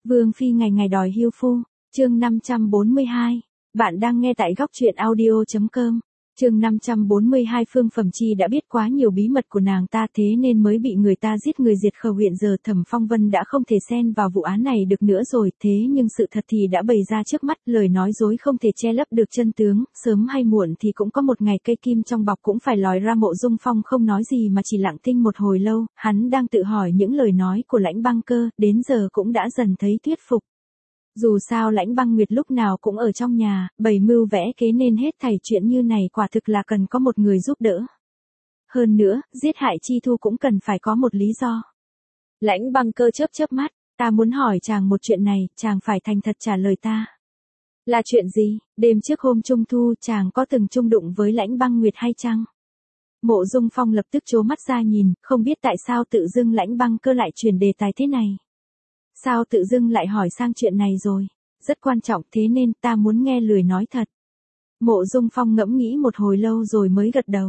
Vương phi ngày ngày đòi hiêu phu, chương 542. Bạn đang nghe tại góc truyện audio.com. Chương 542. Phương Phẩm Chi đã biết quá nhiều bí mật của nàng ta, thế nên mới bị người ta giết người diệt khẩu. Hiện giờ Thẩm Phong Vân đã không thể xen vào vụ án này được nữa rồi, thế nhưng sự thật thì đã bày ra trước mắt, lời nói dối không thể che lấp được chân tướng, sớm hay muộn thì cũng có một ngày cây kim trong bọc cũng phải lòi ra. Mộ Dung Phong không nói gì mà chỉ lặng thinh một hồi lâu, hắn đang tự hỏi những lời nói của Lãnh Băng Cơ, đến giờ cũng đã dần thấy thuyết phục. Dù sao Lãnh Băng Nguyệt lúc nào cũng ở trong nhà, bày mưu vẽ kế nên hết thảy chuyện như này quả thực là cần có một người giúp đỡ. Hơn nữa, giết hại Chi Thu cũng cần phải có một lý do. Lãnh Băng Cơ chớp chớp mắt, ta muốn hỏi chàng một chuyện này, chàng phải thành thật trả lời ta. Là chuyện gì? Đêm trước hôm Trung Thu chàng có từng chung đụng với Lãnh Băng Nguyệt hay chăng? Mộ Dung Phong lập tức trố mắt ra nhìn, không biết tại sao tự dưng Lãnh Băng Cơ lại chuyển đề tài thế này. Sao tự dưng lại hỏi sang chuyện này rồi? Rất quan trọng thế nên ta muốn nghe lời nói thật. Mộ Dung Phong ngẫm nghĩ một hồi lâu rồi mới gật đầu.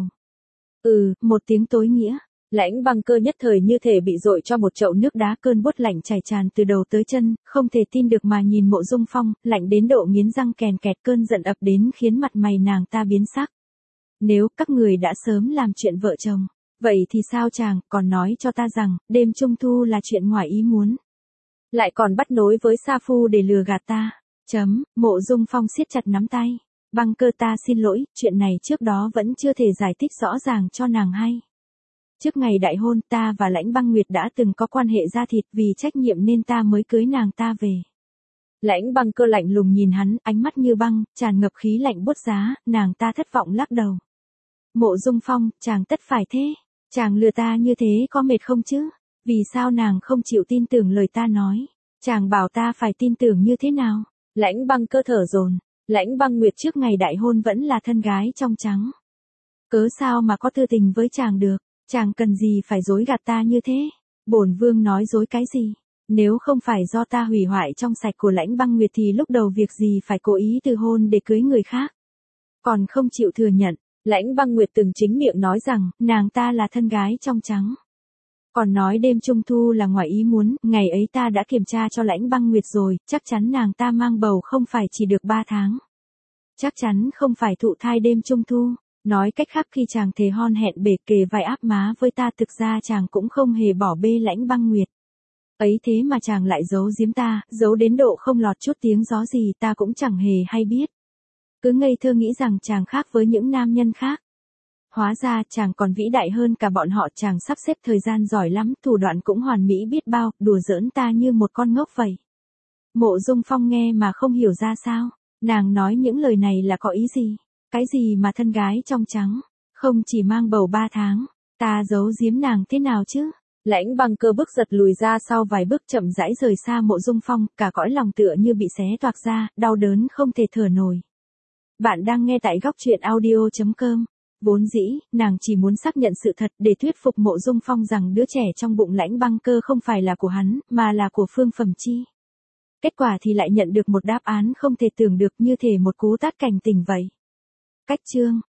Một tiếng tối nghĩa. Lãnh Băng Cơ nhất thời như thể bị dội cho một chậu nước đá, cơn buốt lạnh chảy tràn từ đầu tới chân, không thể tin được mà nhìn Mộ Dung Phong, lạnh đến độ nghiến răng kèn kẹt, cơn giận ập đến khiến mặt mày nàng ta biến sắc. Nếu các người đã sớm làm chuyện vợ chồng, vậy thì sao chàng còn nói cho ta rằng đêm Trung Thu là chuyện ngoài ý muốn? Lại còn bắt nối với Sa Phu để lừa gạt ta. Mộ Dung Phong siết chặt nắm tay. Băng Cơ, ta xin lỗi, chuyện này trước đó vẫn chưa thể giải thích rõ ràng cho nàng hay. Trước ngày đại hôn ta và Lãnh Băng Nguyệt đã từng có quan hệ da thịt, vì trách nhiệm nên ta mới cưới nàng ta về. Lãnh Băng Cơ lạnh lùng nhìn hắn, ánh mắt như băng, tràn ngập khí lạnh buốt giá, nàng ta thất vọng lắc đầu. Mộ Dung Phong, chàng tất phải thế. Chàng lừa ta như thế có mệt không chứ? Vì sao nàng không chịu tin tưởng lời ta nói? Chàng bảo ta phải tin tưởng như thế nào? Lãnh Băng Cơ thở dồn. Lãnh Băng Nguyệt trước ngày đại hôn vẫn là thân gái trong trắng. Cớ sao mà có tư tình với chàng được? Chàng cần gì phải dối gạt ta như thế? Bổn vương nói dối cái gì? Nếu không phải do ta hủy hoại trong sạch của Lãnh Băng Nguyệt thì lúc đầu việc gì phải cố ý từ hôn để cưới người khác? Còn không chịu thừa nhận, Lãnh Băng Nguyệt từng chính miệng nói rằng nàng ta là thân gái trong trắng. Còn nói đêm Trung Thu là ngoài ý muốn, ngày ấy ta đã kiểm tra cho Lãnh Băng Nguyệt rồi, chắc chắn nàng ta mang bầu không phải chỉ được 3 tháng. Chắc chắn không phải thụ thai đêm Trung Thu. Nói cách khác, khi chàng thề hon hẹn bể kề vai áp má với ta, thực ra chàng cũng không hề bỏ bê Lãnh Băng Nguyệt. Ấy thế mà chàng lại giấu giếm ta, giấu đến độ không lọt chút tiếng gió gì, ta cũng chẳng hề hay biết. Cứ ngây thơ nghĩ rằng chàng khác với những nam nhân khác. Hóa ra chàng còn vĩ đại hơn cả bọn họ, chàng sắp xếp thời gian giỏi lắm, thủ đoạn cũng hoàn mỹ biết bao, đùa giỡn ta như một con ngốc vậy. Mộ Dung Phong nghe mà không hiểu ra sao, nàng nói những lời này là có ý gì? Cái gì mà thân gái trong trắng, không chỉ mang bầu 3 tháng, ta giấu giếm nàng thế nào chứ? Lãnh Băng Cơ bước giật lùi ra sau vài bước, chậm rãi rời xa Mộ Dung Phong, cả cõi lòng tựa như bị xé toạc ra, đau đớn không thể thở nổi. Bạn đang nghe tại góc truyện audio.com. Vốn dĩ, nàng chỉ muốn xác nhận sự thật để thuyết phục Mộ Dung Phong rằng đứa trẻ trong bụng Lãnh Băng Cơ không phải là của hắn, mà là của Phương Phẩm Chi. Kết quả thì lại nhận được một đáp án không thể tưởng được, như thể một cú tát cảnh tỉnh vậy. Cách chương